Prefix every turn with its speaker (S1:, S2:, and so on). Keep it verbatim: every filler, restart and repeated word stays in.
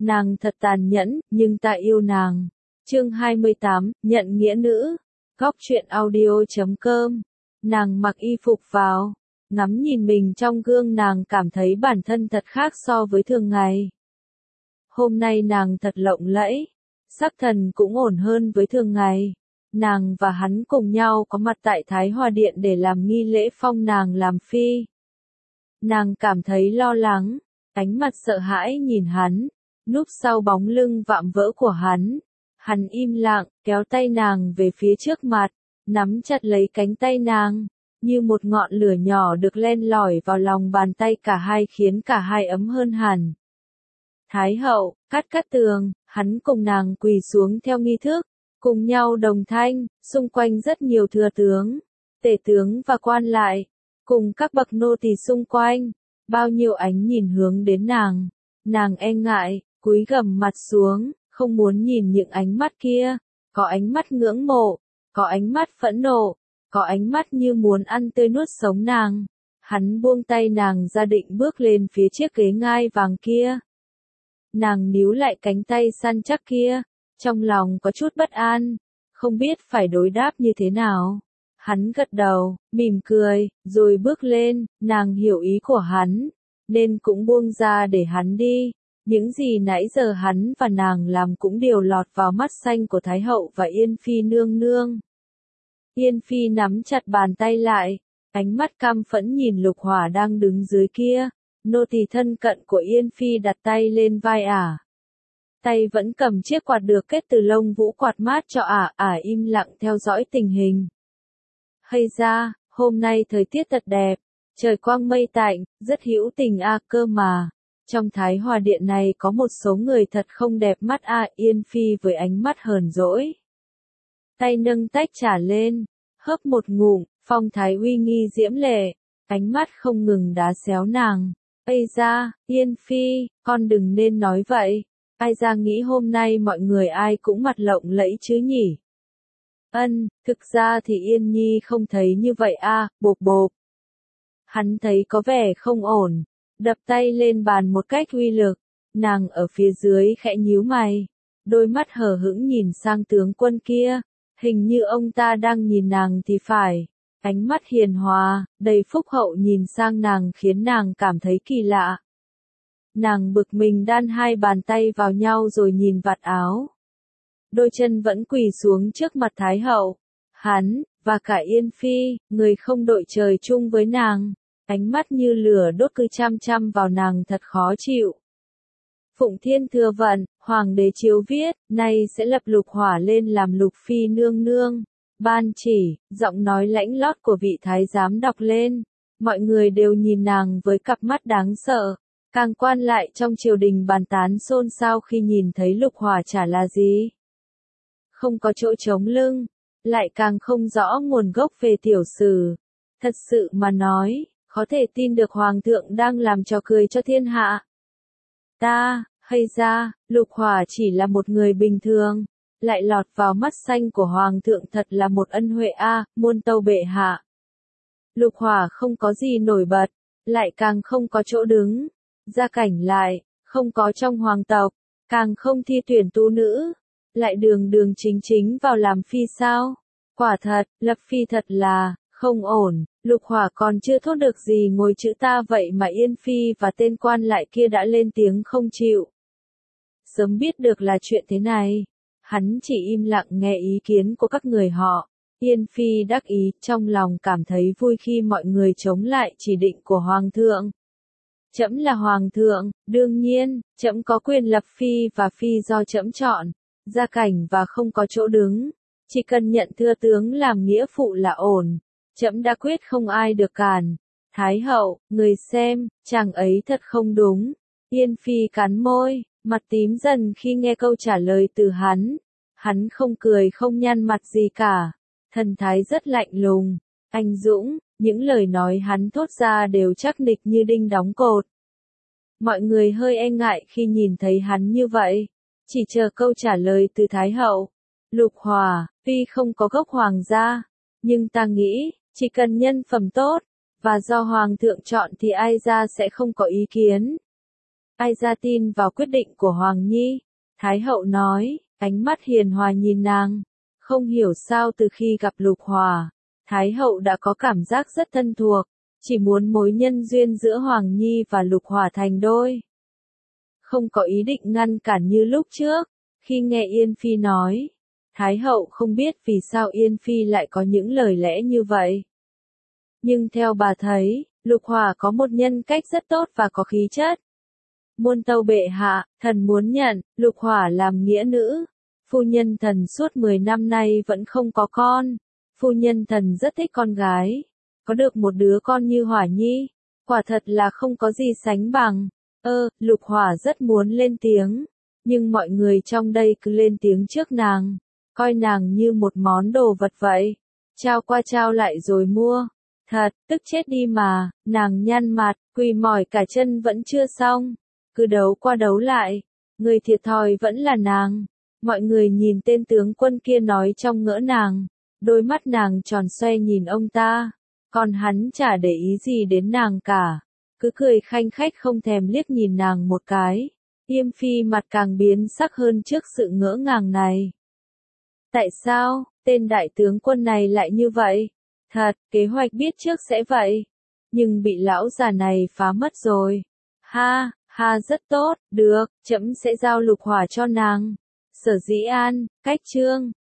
S1: Nàng thật tàn nhẫn, nhưng ta yêu nàng. Chương hai mươi tám, nhận nghĩa nữ. Góc truyện audio chấm com. Nàng mặc y phục vào, ngắm nhìn mình trong gương, nàng cảm thấy bản thân thật khác so với thường ngày. Hôm nay nàng thật lộng lẫy, sắc thần cũng ổn hơn với thường ngày. Nàng và hắn cùng nhau có mặt tại Thái Hòa Điện để làm nghi lễ phong nàng làm phi. Nàng cảm thấy lo lắng, ánh mặt sợ hãi nhìn hắn, núp sau bóng lưng vạm vỡ của hắn. Hắn im lặng, kéo tay nàng về phía trước mặt, nắm chặt lấy cánh tay nàng, như một ngọn lửa nhỏ được len lỏi vào lòng bàn tay cả hai, khiến cả hai ấm hơn hẳn. Thái hậu, Cát Cát Tường, hắn cùng nàng quỳ xuống theo nghi thức, cùng nhau đồng thanh, xung quanh rất nhiều thừa tướng, tể tướng và quan lại, cùng các bậc nô tỳ xung quanh, bao nhiêu ánh nhìn hướng đến nàng. Nàng e ngại, cúi gằm mặt xuống, không muốn nhìn những ánh mắt kia, có ánh mắt ngưỡng mộ, có ánh mắt phẫn nộ, có ánh mắt như muốn ăn tươi nuốt sống nàng. Hắn buông tay nàng ra định bước lên phía chiếc ghế ngai vàng kia. Nàng níu lại cánh tay săn chắc kia, trong lòng có chút bất an, không biết phải đối đáp như thế nào. Hắn gật đầu, mỉm cười, rồi bước lên. Nàng hiểu ý của hắn, nên cũng buông ra để hắn đi. Những gì nãy giờ hắn và nàng làm cũng đều lọt vào mắt xanh của Thái hậu và Yên Phi nương nương. Yên Phi nắm chặt bàn tay lại, ánh mắt căm phẫn nhìn Lục Hỏa đang đứng dưới kia. Nô tỳ thân cận của Yên Phi đặt tay lên vai ả. Tay vẫn cầm chiếc quạt được kết từ lông vũ quạt mát cho ả, ả im lặng theo dõi tình hình. Hay ra, hôm nay thời tiết thật đẹp, trời quang mây tạnh, rất hữu tình a. Cơ mà, trong Thái Hòa Điện này có một số người thật không đẹp mắt a. Yên Phi với ánh mắt hờn dỗi, tay nâng tách trà lên, hớp một ngụm, phong thái uy nghi diễm lệ, ánh mắt không ngừng đá xéo nàng. Ây da, Yên Phi, con đừng nên nói vậy. Ai ra nghĩ hôm nay mọi người ai cũng mặt lộng lẫy chứ nhỉ? Ân, thực ra thì Yên Nhi không thấy như vậy a. Bộp bộp. Hắn thấy có vẻ không ổn, đập tay lên bàn một cách uy lực. Nàng ở phía dưới khẽ nhíu mày, đôi mắt hờ hững nhìn sang tướng quân kia, hình như ông ta đang nhìn nàng thì phải. Ánh mắt hiền hòa, đầy phúc hậu nhìn sang nàng khiến nàng cảm thấy kỳ lạ. Nàng bực mình đan hai bàn tay vào nhau rồi nhìn vạt áo. Đôi chân vẫn quỳ xuống trước mặt Thái hậu. Hắn, và cả Yên Phi, người không đội trời chung với nàng. Ánh mắt như lửa đốt cứ chăm chăm vào nàng thật khó chịu. Phụng Thiên Thừa Vận, Hoàng đế chiếu viết, nay sẽ lập Lục Hỏa lên làm Lục Phi nương nương. Ban chỉ, giọng nói lãnh lót của vị thái giám đọc lên. Mọi người đều nhìn nàng với cặp mắt đáng sợ. Càng quan lại trong triều đình bàn tán xôn xao khi nhìn thấy Lục Hỏa trả là gì. Không có chỗ chống lưng, lại càng không rõ nguồn gốc về tiểu sử. Thật sự mà nói, có thể tin được Hoàng thượng đang làm trò cười cho thiên hạ. Ta, hay ra, Lục Hỏa chỉ là một người bình thường, lại lọt vào mắt xanh của Hoàng thượng, thật là một ân huệ a. Muôn tâu bệ hạ. Lục Hỏa không có gì nổi bật, lại càng không có chỗ đứng. Gia cảnh lại, không có trong hoàng tộc, càng không thi tuyển tú nữ, lại đường đường chính chính vào làm phi sao? Quả thật, lập phi thật là, không ổn. Lục Hỏa còn chưa thốt được gì ngồi chữ ta vậy mà Yên Phi và tên quan lại kia đã lên tiếng không chịu. Sớm biết được là chuyện thế này, hắn chỉ im lặng nghe ý kiến của các người họ. Yên Phi đắc ý, trong lòng cảm thấy vui khi mọi người chống lại chỉ định của Hoàng thượng. Trẫm là Hoàng thượng, đương nhiên, trẫm có quyền lập phi và phi do trẫm chọn. Gia cảnh và không có chỗ đứng, chỉ cần nhận thừa tướng làm nghĩa phụ là ổn. Trẫm đã quyết không ai được cản. Thái hậu, người xem, chàng ấy thật không đúng. Yên Phi cắn môi, mặt tím dần khi nghe câu trả lời từ hắn. Hắn không cười không nhăn mặt gì cả, thần thái rất lạnh lùng, anh dũng. Những lời nói hắn thốt ra đều chắc nịch như đinh đóng cột. Mọi người hơi e ngại khi nhìn thấy hắn như vậy, chỉ chờ câu trả lời từ Thái hậu. Lục Hỏa, tuy không có gốc hoàng gia, nhưng ta nghĩ, chỉ cần nhân phẩm tốt, và do Hoàng thượng chọn thì ai ra sẽ không có ý kiến. ai ra tin vào quyết định của Hoàng Nhi? Thái hậu nói, ánh mắt hiền hòa nhìn nàng. Không hiểu sao từ khi gặp Lục Hòa, Thái hậu đã có cảm giác rất thân thuộc, chỉ muốn mối nhân duyên giữa Hoàng Nhi và Lục Hòa thành đôi. Không có ý định ngăn cản như lúc trước, khi nghe Yên Phi nói. Thái hậu không biết vì sao Yên Phi lại có những lời lẽ như vậy. Nhưng theo bà thấy, Lục Hòa có một nhân cách rất tốt và có khí chất. Muôn tâu bệ hạ, thần muốn nhận, Lục Hòa làm nghĩa nữ. Phu nhân thần suốt mười năm nay vẫn không có con. Phu nhân thần rất thích con gái. Có được một đứa con như Hỏa Nhi, quả thật là không có gì sánh bằng. Ơ, Lục Hòa rất muốn lên tiếng. Nhưng mọi người trong đây cứ lên tiếng trước nàng. Coi nàng như một món đồ vật vậy. Trao qua trao lại rồi mua. Thật, tức chết đi mà, nàng nhăn mặt, quỳ mỏi cả chân vẫn chưa xong. Cứ đấu qua đấu lại, người thiệt thòi vẫn là nàng. Mọi người nhìn tên tướng quân kia nói trong ngỡ nàng. Đôi mắt nàng tròn xoe nhìn ông ta. Còn hắn chả để ý gì đến nàng cả. Cứ cười khanh khách không thèm liếc nhìn nàng một cái. Yêm Phi mặt càng biến sắc hơn trước sự ngỡ ngàng này. Tại sao, tên đại tướng quân này lại như vậy? Thật, kế hoạch biết trước sẽ vậy. Nhưng bị lão già này phá mất rồi. Ha, ha rất tốt, được, trẫm sẽ giao Lục Hòa cho nàng. Sở Dĩ An, cách chương.